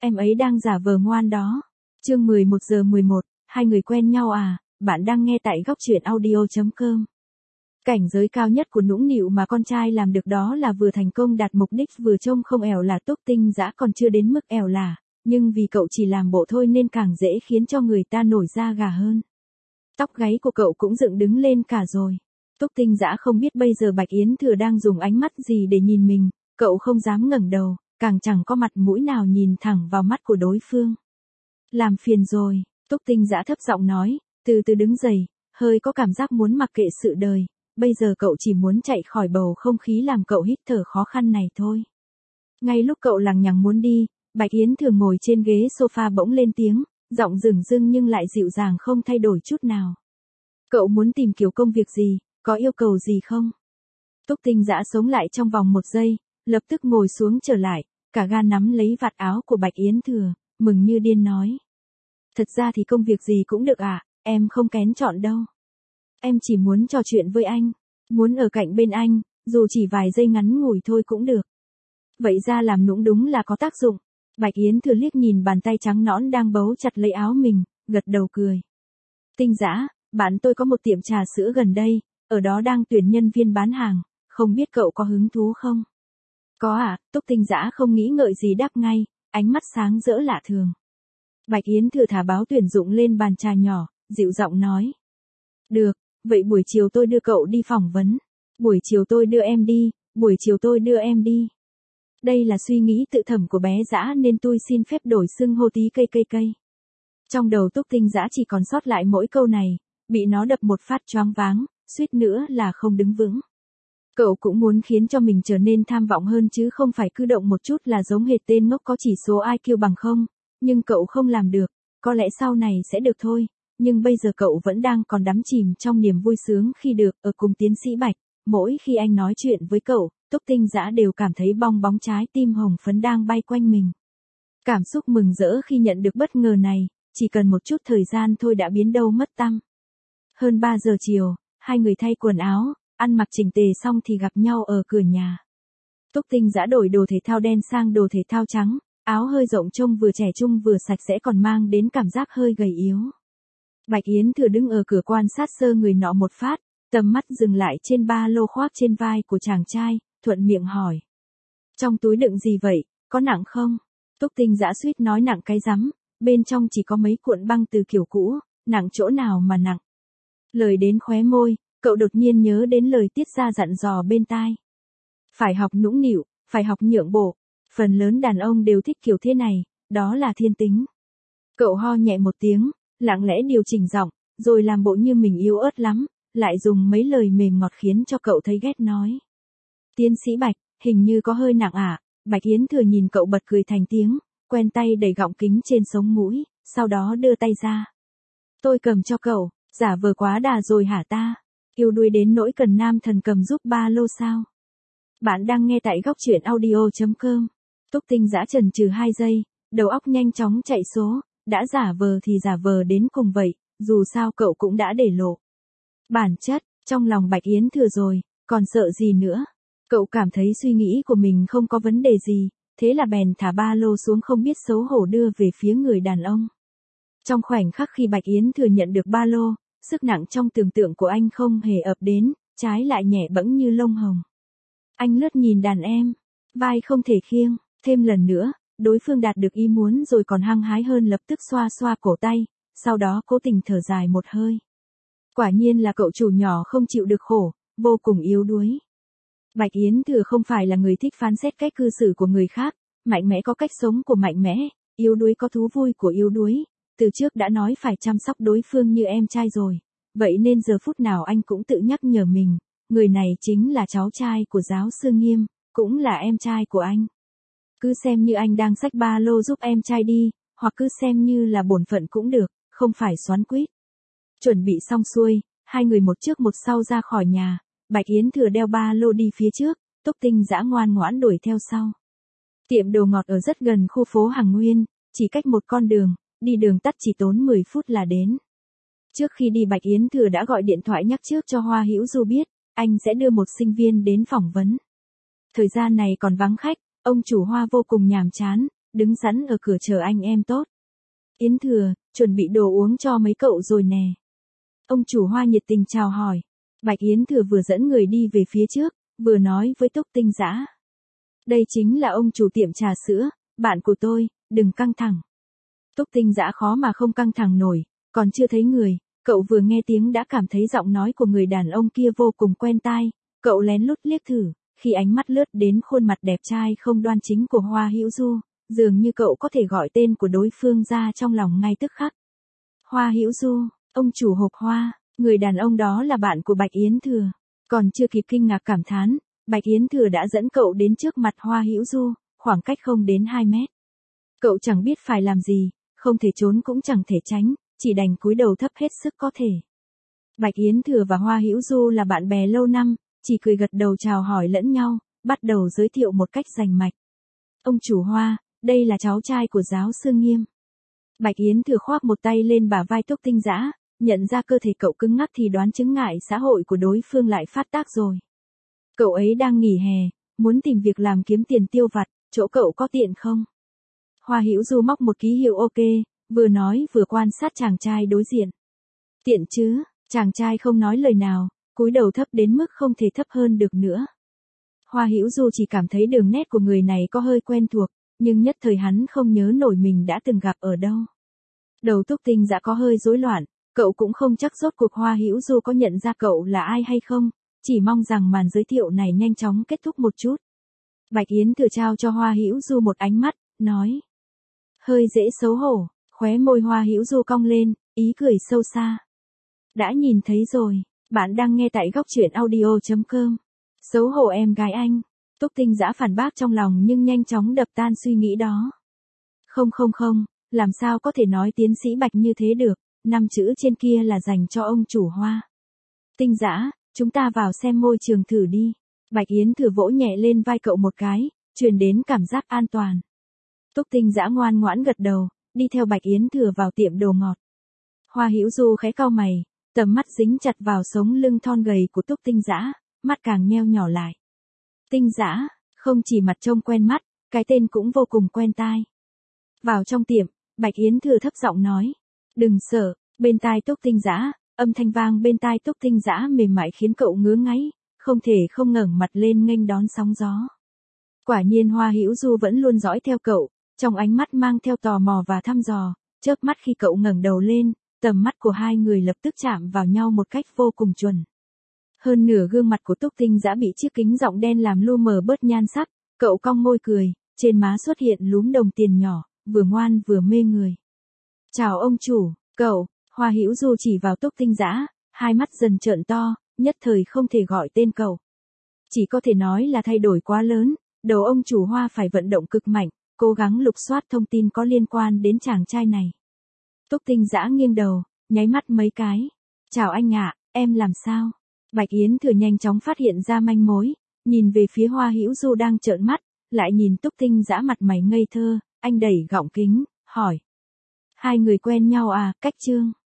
Em ấy đang giả vờ ngoan đó. Chương 11:11, hai người quen nhau à, bạn đang nghe tại góc truyện audio.com. Cảnh giới cao nhất của nũng nịu mà con trai làm được đó là vừa thành công đạt mục đích vừa trông không ẻo là. Túc Tinh Dã còn chưa đến mức ẻo là, nhưng vì cậu chỉ làm bộ thôi nên càng dễ khiến cho người ta nổi da gà hơn. Tóc gáy của cậu cũng dựng đứng lên cả rồi. Túc Tinh Dã không biết bây giờ Bạch Yến Thừa đang dùng ánh mắt gì để nhìn mình, cậu không dám ngẩng đầu, càng chẳng có mặt mũi nào nhìn thẳng vào mắt của đối phương. Làm phiền rồi, Túc Tinh Dã thấp giọng nói, từ từ đứng dậy, hơi có cảm giác muốn mặc kệ sự đời, bây giờ cậu chỉ muốn chạy khỏi bầu không khí làm cậu hít thở khó khăn này thôi. Ngay lúc cậu lằng nhằng muốn đi, Bạch Yến Thường ngồi trên ghế sofa bỗng lên tiếng, giọng dửng dưng nhưng lại dịu dàng không thay đổi chút nào. Cậu muốn tìm kiểu công việc gì, có yêu cầu gì không? Túc Tinh Dã sống lại trong vòng 1 giây, lập tức ngồi xuống trở lại, cả gan nắm lấy vạt áo của Bạch Yến Thừa, mừng như điên nói. Thật ra thì công việc gì cũng được ạ, em không kén chọn đâu. Em chỉ muốn trò chuyện với anh, muốn ở cạnh bên anh, dù chỉ vài giây ngắn ngủi thôi cũng được. Vậy ra làm nũng đúng là có tác dụng. Bạch Yến Thừa liếc nhìn bàn tay trắng nõn đang bấu chặt lấy áo mình, gật đầu cười. Tinh Dã, bạn tôi có một tiệm trà sữa gần đây, ở đó đang tuyển nhân viên bán hàng, không biết cậu có hứng thú không? Có ạ, Túc Tinh Dã không nghĩ ngợi gì đáp ngay, ánh mắt sáng rỡ lạ thường. Bạch Yến Thừa thả báo tuyển dụng lên bàn trà nhỏ, dịu giọng nói. Được, vậy buổi chiều tôi đưa cậu đi phỏng vấn. Buổi chiều tôi đưa em đi, buổi chiều tôi đưa em đi. Đây là suy nghĩ tự thẩm của bé Dã nên tôi xin phép đổi xưng hô tí cây. Trong đầu Túc Tinh Dã chỉ còn sót lại mỗi câu này, bị nó đập một phát choáng váng, suýt nữa là không đứng vững. Cậu cũng muốn khiến cho mình trở nên tham vọng hơn chứ không phải cứ động một chút là giống hệt tên ngốc có chỉ số IQ bằng 0, nhưng cậu không làm được, có lẽ sau này sẽ được thôi, nhưng bây giờ cậu vẫn đang còn đắm chìm trong niềm vui sướng khi được ở cùng tiến sĩ Bạch, mỗi khi anh nói chuyện với cậu, Túc Tinh Dã đều cảm thấy bong bóng trái tim hồng phấn đang bay quanh mình. Cảm xúc mừng rỡ khi nhận được bất ngờ này, chỉ cần một chút thời gian thôi đã biến đâu mất tăm. Hơn 3 giờ chiều, hai người thay quần áo, ăn mặc chỉnh tề xong thì gặp nhau ở cửa nhà. Túc Tinh Dã đổi đồ thể thao đen sang đồ thể thao trắng, áo hơi rộng trông vừa trẻ trung vừa sạch sẽ còn mang đến cảm giác hơi gầy yếu. Bạch Yến Thừa đứng ở cửa quan sát sơ người nọ một phát, tầm mắt dừng lại trên ba lô khoác trên vai của chàng trai, thuận miệng hỏi. Trong túi đựng gì vậy, có nặng không? Túc Tinh Dã suýt nói nặng cái rắm, bên trong chỉ có mấy cuộn băng từ kiểu cũ, nặng chỗ nào mà nặng. Lời đến khóe môi, cậu đột nhiên nhớ đến lời Tiết Gia dặn dò bên tai. Phải học nũng nịu, phải học nhượng bộ, phần lớn đàn ông đều thích kiểu thế này, đó là thiên tính. Cậu ho nhẹ một tiếng, lặng lẽ điều chỉnh giọng, rồi làm bộ như mình yếu ớt lắm, lại dùng mấy lời mềm ngọt khiến cho cậu thấy ghét nói. Tiến sĩ Bạch, hình như có hơi nặng à? Bạch Yến Thừa nhìn cậu bật cười thành tiếng, quen tay đẩy gọng kính trên sống mũi, sau đó đưa tay ra. Tôi cầm cho cậu, giả vờ quá đà rồi hả ta? Yêu đuối đến nỗi cần nam thần cầm giúp ba lô sao? Bạn đang nghe tại góc truyện audio.com. Túc Tinh Dã chần chừ 2 giây, đầu óc nhanh chóng chạy số, đã giả vờ thì giả vờ đến cùng vậy, dù sao cậu cũng đã để lộ. Bản chất, trong lòng Bạch Yến Thừa rồi, còn sợ gì nữa? Cậu cảm thấy suy nghĩ của mình không có vấn đề gì, thế là bèn thả ba lô xuống không biết xấu hổ đưa về phía người đàn ông. Trong khoảnh khắc khi Bạch Yến Thừa nhận được ba lô, sức nặng trong tưởng tượng của anh không hề ập đến, trái lại nhẹ bẫng như lông hồng. Anh lướt nhìn đàn em, vai không thể khiêng, thêm lần nữa, đối phương đạt được ý muốn rồi còn hăng hái hơn lập tức xoa xoa cổ tay, sau đó cố tình thở dài một hơi. Quả nhiên là cậu chủ nhỏ không chịu được khổ, vô cùng yếu đuối. Bạch Yến Thừa không phải là người thích phán xét cách cư xử của người khác, mạnh mẽ có cách sống của mạnh mẽ, yếu đuối có thú vui của yếu đuối, từ trước đã nói phải chăm sóc đối phương như em trai rồi, vậy nên giờ phút nào anh cũng tự nhắc nhở mình, người này chính là cháu trai của giáo sư Nghiêm, cũng là em trai của anh. Cứ xem như anh đang xách ba lô giúp em trai đi, hoặc cứ xem như là bổn phận cũng được, không phải xoắn quýt. Chuẩn bị xong xuôi, hai người một trước một sau ra khỏi nhà, Bạch Yến Thừa đeo ba lô đi phía trước, Túc Tinh Dã ngoan ngoãn đuổi theo sau. Tiệm đồ ngọt ở rất gần khu phố Hằng Nguyên, chỉ cách một con đường, đi đường tắt chỉ tốn 10 phút là đến. Trước khi đi Bạch Yến Thừa đã gọi điện thoại nhắc trước cho Hoa Hữu Du biết, anh sẽ đưa một sinh viên đến phỏng vấn. Thời gian này còn vắng khách, ông chủ Hoa vô cùng nhàm chán, đứng sẵn ở cửa chờ anh em tốt. Yến Thừa, chuẩn bị đồ uống cho mấy cậu rồi nè. Ông chủ Hoa nhiệt tình chào hỏi. Bạch Yến Thừa vừa dẫn người đi về phía trước, vừa nói với Túc Tinh Dã. Đây chính là ông chủ tiệm trà sữa, bạn của tôi, đừng căng thẳng. Túc Tinh Dã khó mà không căng thẳng nổi, còn chưa thấy người, cậu vừa nghe tiếng đã cảm thấy giọng nói của người đàn ông kia vô cùng quen tai, cậu lén lút liếc thử, khi ánh mắt lướt đến khuôn mặt đẹp trai không đoan chính của Hoa Hữu Du, dường như cậu có thể gọi tên của đối phương ra trong lòng ngay tức khắc. Hoa Hữu Du, ông chủ hộp hoa, người đàn ông đó là bạn của Bạch Yến Thừa. Còn chưa kịp kinh ngạc cảm thán, Bạch Yến Thừa đã dẫn cậu đến trước mặt Hoa Hữu Du, khoảng cách không đến 2 mét. Cậu chẳng biết phải làm gì, không thể trốn cũng chẳng thể tránh, chỉ đành cúi đầu thấp hết sức có thể. Bạch Yến Thừa và Hoa Hữu Du là bạn bè lâu năm, chỉ cười gật đầu chào hỏi lẫn nhau, bắt đầu giới thiệu một cách rành mạch. Ông chủ Hoa, đây là cháu trai của giáo sư Nghiêm. Bạch Yến Thừa khoác một tay lên bả vai Túc Tinh Dã, nhận ra cơ thể cậu cứng ngắc thì đoán chứng ngại xã hội của đối phương lại phát tác rồi. Cậu ấy đang nghỉ hè, muốn tìm việc làm kiếm tiền tiêu vặt, chỗ cậu có tiện không? Hoa Hữu Du móc một ký hiệu ok, vừa nói vừa quan sát chàng trai đối diện. Tiện chứ, chàng trai không nói lời nào, cúi đầu thấp đến mức không thể thấp hơn được nữa. Hoa Hữu Du chỉ cảm thấy đường nét của người này có hơi quen thuộc, nhưng nhất thời hắn không nhớ nổi mình đã từng gặp ở đâu. Đầu Túc Tinh Dã có hơi rối loạn, cậu cũng không chắc rốt cuộc Hoa Hữu Du có nhận ra cậu là ai hay không, chỉ mong rằng màn giới thiệu này nhanh chóng kết thúc một chút. Bạch Yến Thừa trao cho Hoa Hữu Du một ánh mắt, nói. Hơi dễ xấu hổ, khóe môi Hoa Hữu Du cong lên, ý cười sâu xa. Đã nhìn thấy rồi, bạn đang nghe tại góc truyện audio.com. Xấu hổ em gái anh. Túc Tinh Dã phản bác trong lòng nhưng nhanh chóng đập tan suy nghĩ đó. Không, làm sao có thể nói tiến sĩ Bạch như thế được, 5 chữ trên kia là dành cho ông chủ Hoa. Tinh Dã, chúng ta vào xem môi trường thử đi. Bạch Yến Thừa vỗ nhẹ lên vai cậu một cái, truyền đến cảm giác an toàn. Túc Tinh Dã ngoan ngoãn gật đầu, đi theo Bạch Yến Thừa vào tiệm đồ ngọt. Hoa Hữu Du khẽ cau mày, tầm mắt dính chặt vào sống lưng thon gầy của Túc Tinh Dã, mắt càng nheo nhỏ lại. Tinh Dã, không chỉ mặt trông quen mắt, cái tên cũng vô cùng quen tai. Vào trong tiệm, Bạch Yến Thừa thấp giọng nói. Đừng sợ, bên tai Túc Tinh Dã, âm thanh vang bên tai Túc Tinh Dã mềm mại khiến cậu ngứa ngáy, không thể không ngẩng mặt lên nghênh đón sóng gió. Quả nhiên Hoa Hữu Du vẫn luôn dõi theo cậu, trong ánh mắt mang theo tò mò và thăm dò, chớp mắt khi cậu ngẩng đầu lên, tầm mắt của hai người lập tức chạm vào nhau một cách vô cùng chuẩn. Hơn nửa gương mặt của Túc Tinh Dã bị chiếc kính rọng đen làm lu mờ bớt nhan sắc, cậu cong môi cười, trên má xuất hiện lúm đồng tiền nhỏ, vừa ngoan vừa mê người. Chào ông chủ, cậu. Hoa Hữu Du chỉ vào Túc Tinh Dã, hai mắt dần trợn to, nhất thời không thể gọi tên cậu. Chỉ có thể nói là thay đổi quá lớn, đầu ông chủ Hoa phải vận động cực mạnh, cố gắng lục soát thông tin có liên quan đến chàng trai này. Túc Tinh Dã nghiêng đầu, nháy mắt mấy cái. Chào anh ạ, em làm sao? Bạch Yến Thừa nhanh chóng phát hiện ra manh mối, nhìn về phía Hoa Hữu Du đang trợn mắt, lại nhìn Túc Tinh Dã mặt mày ngây thơ, anh đẩy gọng kính, hỏi. Hai người quen nhau à, cách chương.